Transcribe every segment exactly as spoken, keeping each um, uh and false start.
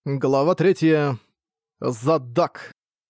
Глава третья. Задак.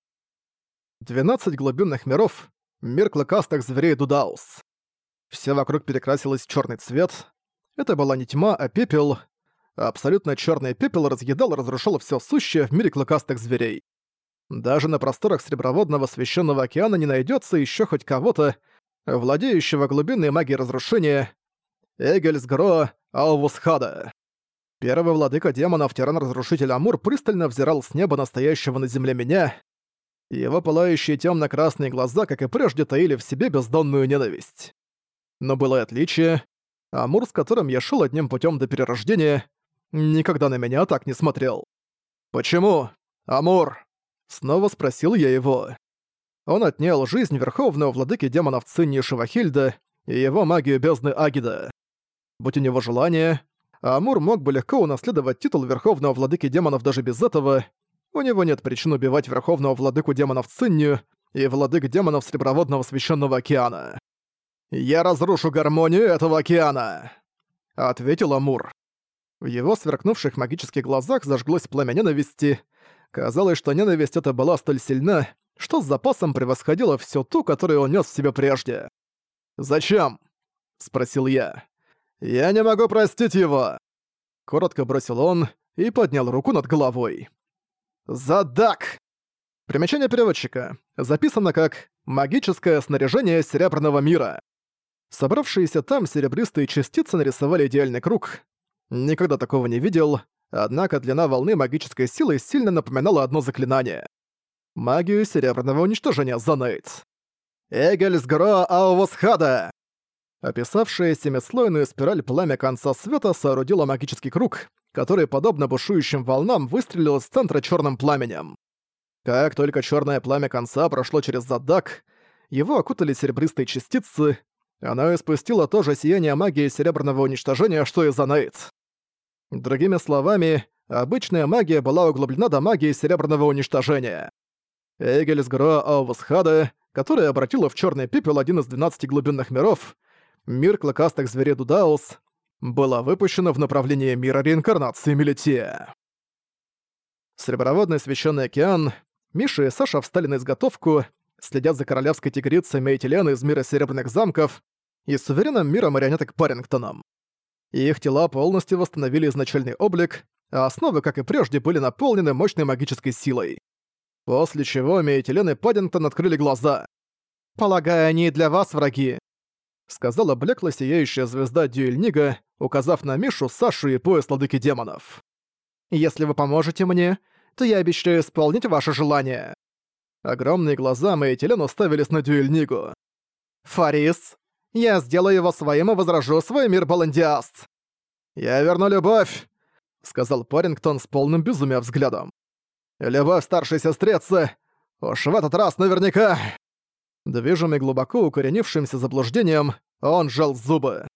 Двенадцать глубинных миров. Мир клыкастых зверей Дудаус. Все вокруг перекрасилось в черный цвет. Это была не тьма, а пепел. Абсолютно черный пепел разъедал и разрушал все сущее в мире клыкастых зверей. Даже на просторах Среброводного священного океана не найдется еще хоть кого-то, владеющего глубинной магией разрушения. Эгельсгро Аувусхада. Первый владыка демонов, тиран-разрушитель Амур, пристально взирал с неба настоящего на земле меня. Его пылающие темно-красные глаза, как и прежде, таили в себе бездонную ненависть. Но было и отличие. Амур, с которым я шел одним путем до перерождения, никогда на меня так не смотрел. «Почему, Амур?» — снова спросил я его. Он отнял жизнь верховного владыки демонов Цинни Шивахильда и его магию бездны Агида. Будь у него желание, Амур мог бы легко унаследовать титул Верховного Владыки Демонов даже без этого. У него нет причин убивать Верховного Владыку Демонов Цинню и Владык Демонов Среброводного Священного Океана. «Я разрушу гармонию этого океана!» — ответил Амур. В его сверкнувших магических глазах зажглось пламя ненависти. Казалось, что ненависть эта была столь сильна, что с запасом превосходила всю ту, которую он нес в себе прежде. «Зачем?» — спросил я. «Я не могу простить его!» Коротко бросил он и поднял руку над головой. «Задак!» Примечание переводчика. Записано как «магическое снаряжение Серебряного мира». Собравшиеся там серебристые частицы нарисовали идеальный круг. Никогда такого не видел, однако длина волны магической силы сильно напоминала одно заклинание. Магию серебряного уничтожения Занейт. «Эгельсгро Аувусхада!» Описавшая семислойную спираль пламя конца света соорудила магический круг, который, подобно бушующим волнам, выстрелил из центра черным пламенем. Как только черное пламя конца прошло через Задак, его окутали серебристые частицы, оно испустило то же сияние магии серебряного уничтожения, что и Занейт. Другими словами, обычная магия была углублена до магии серебряного уничтожения. Эгельсгро Аувусхада, которая обратила в черный пепел один из двенадцати глубинных миров, мир клыкастых зверей Дудаус, была выпущена в направлении мира реинкарнации Мелития. Среброводный священный океан, Миша и Саша встали на изготовку, следят за королевской тигрицей Мейтилен из мира Серебряных замков и суверенным миром марионеток Парингтоном. Их тела полностью восстановили изначальный облик, а основы, как и прежде, были наполнены мощной магической силой. После чего Мейтилен и Паддингтон открыли глаза. «Полагаю, они и для вас враги», — сказала блекло сияющая звезда Дюэльнига, указав на Мишу, Сашу и пояс владыки демонов. «Если вы поможете мне, то я обещаю исполнить ваше желание». Огромные глаза Мейтилен уставились на Дюэльнигу. «Фарис, я сделаю его своим и возражу свой мир Баландиаст». «Я верну любовь», — сказал Парингтон с полным безумия взглядом. «Любовь старшей сестрицы! Уж в этот раз наверняка!» Движимый глубоко укоренившимся заблуждением, он сжал зубы.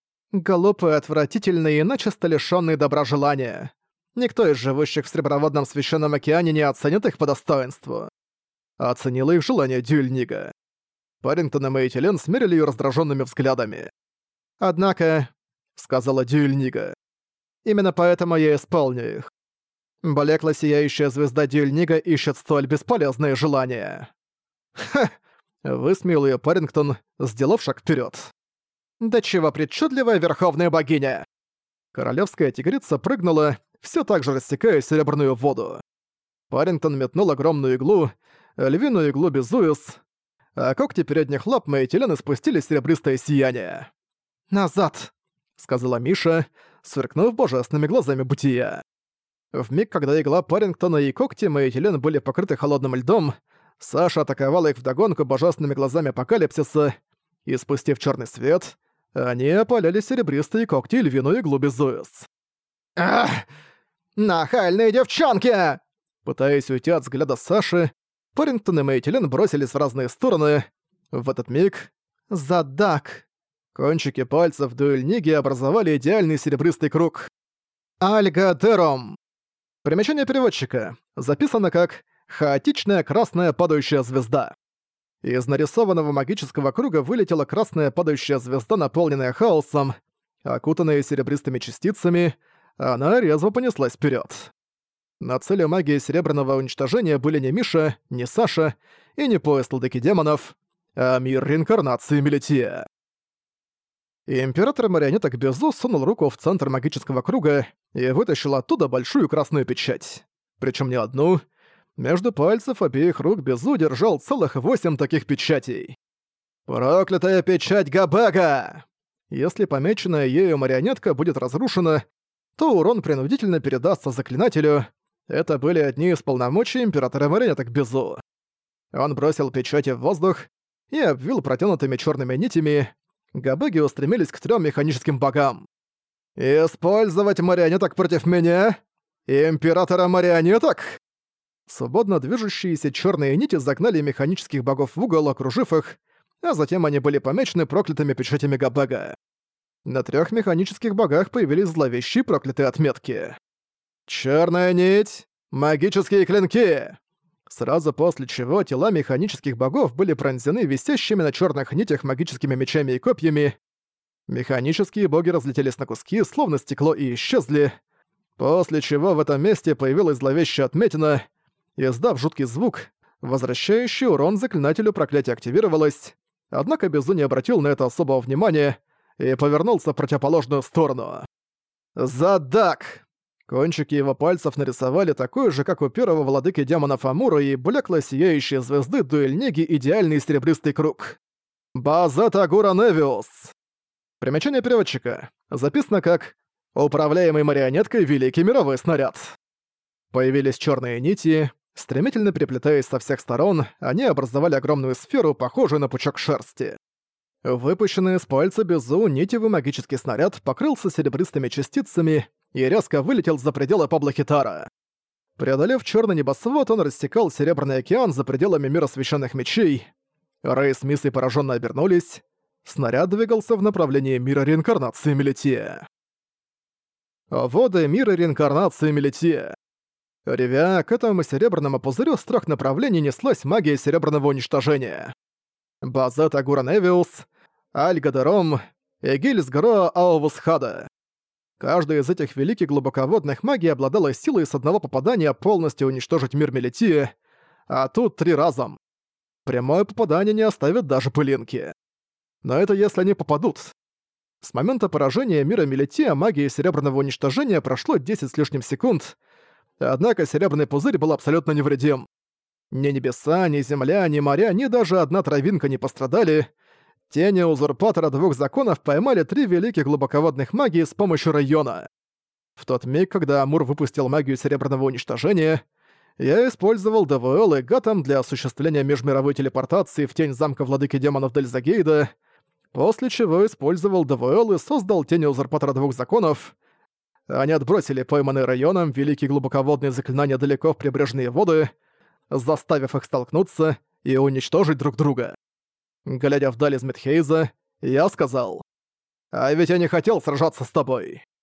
Глупый, отвратительный и начисто лишённый добра желания. Никто из живущих в Среброводном священном океане не оценит их по достоинству. Оценила их желание Дюэльнига. Парингтон и Мейтилен смерили её раздражёнными взглядами. «Однако», — сказала Дюэльнига, — «именно поэтому я исполню их. Блекла сияющая звезда Дюэльнига ищет столь бесполезные желания». «Ха!» — высмеял её Парингтон, сделав шаг вперёд. «Да чего причудливая верховная богиня!» Королевская тигрица прыгнула, всё так же рассекая серебряную воду. Парингтон метнул огромную иглу, львиную иглу Безуис, а когти передних лап Мейтилен испустили серебристое сияние. «Назад!» — сказала Миша, сверкнув божественными глазами бытия. Вмиг, когда игла Парингтона и когти Мейтилен были покрыты холодным льдом, Саша атаковала их вдогонку божественными глазами апокалипсиса, и, спустив черный свет, они опаляли серебристые когти и львиную иглу Безуис. «Ах! Нахальные девчонки!» Пытаясь уйти от взгляда Саши, Парингтон и Мейтилен бросились в разные стороны. В этот миг Задак. Кончики пальцев Дюэльниги образовали идеальный серебристый круг. Альгадером. Примечание переводчика. Записано как «хаотичная красная падающая звезда». Из нарисованного магического круга вылетела красная падающая звезда, наполненная хаосом. Окутанная серебристыми частицами, она резво понеслась вперед. На цели магии серебряного уничтожения были не Миша, не Саша и не пояс владыки демонов, а мир реинкарнации Мелития. Император марионеток Безу сунул руку в центр магического круга и вытащил оттуда большую красную печать. Причем не одну. Между пальцев обеих рук Безу держал целых восемь таких печатей. «Проклятая печать Габага!» Если помеченная ею марионетка будет разрушена, то урон принудительно передастся заклинателю. Это были одни из полномочий императора марионеток Безу. Он бросил печати в воздух и обвил протянутыми черными нитями. Габаги устремились к трем механическим богам. «Использовать марионеток против меня? Императора марионеток?» Свободно движущиеся черные нити загнали механических богов в угол, окружив их, а затем они были помечены проклятыми печатями Габага. На трех механических богах появились зловещие проклятые отметки. «Черная нить! Магические клинки!» Сразу после чего тела механических богов были пронзены висящими на черных нитях магическими мечами и копьями. Механические боги разлетелись на куски, словно стекло, и исчезли. После чего в этом месте появилась зловещая отметина. Издав жуткий звук, возвращающий урон заклинателю проклятие активировалось, однако Безу не обратил на это особого внимания и повернулся в противоположную сторону. «Задак!» Кончики его пальцев нарисовали такой же, как у первого владыки демонов Амура и блекло-сияющей звезды Дуэльнеги идеальный серебристый круг. «Базета Агура Невиус!» Примечание переводчика. Записано как «Управляемый марионеткой Великий мировой снаряд». Появились черные нити. Стремительно переплетаясь со всех сторон, они образовали огромную сферу, похожую на пучок шерсти. Выпущенный из пальца Безу нитевый магический снаряд покрылся серебристыми частицами и резко вылетел за пределы Паблохитара. Преодолев черный небосвод, он рассекал Серебряный океан за пределами мира священных мечей. Рэй с Миссой пораженно обернулись. Снаряд двигался в направлении мира реинкарнации Мелития. Воды мира реинкарнации Мелития. Ревя, к этому серебряному пузырю с трех направлений неслась магия серебряного уничтожения. Базет Агура Невиус, Альгадером и Гильс Гроа Аувусхада. Каждая из этих великих глубоководных магий обладала силой с одного попадания полностью уничтожить мир Мелития, а тут три разом. Прямое попадание не оставит даже пылинки. Но это если они попадут. С момента поражения мира Мелития магии серебряного уничтожения прошло десять с лишним секунд, однако серебряный пузырь был абсолютно невредим. Ни небеса, ни земля, ни моря, ни даже одна травинка не пострадали. Тени узурпатора двух законов поймали три великих глубоководных магии с помощью района. В тот миг, когда Амур выпустил магию серебряного уничтожения, я использовал ДВЛ и Гатам для осуществления межмировой телепортации в тень замка владыки демонов Дельзагейда, после чего использовал ДВЛ и создал тени узурпатора двух законов. Они отбросили пойманные районом великие глубоководные заклинания далеко в прибрежные воды, заставив их столкнуться и уничтожить друг друга. Глядя вдаль из Мидхейза, я сказал: «А ведь я не хотел сражаться с тобой».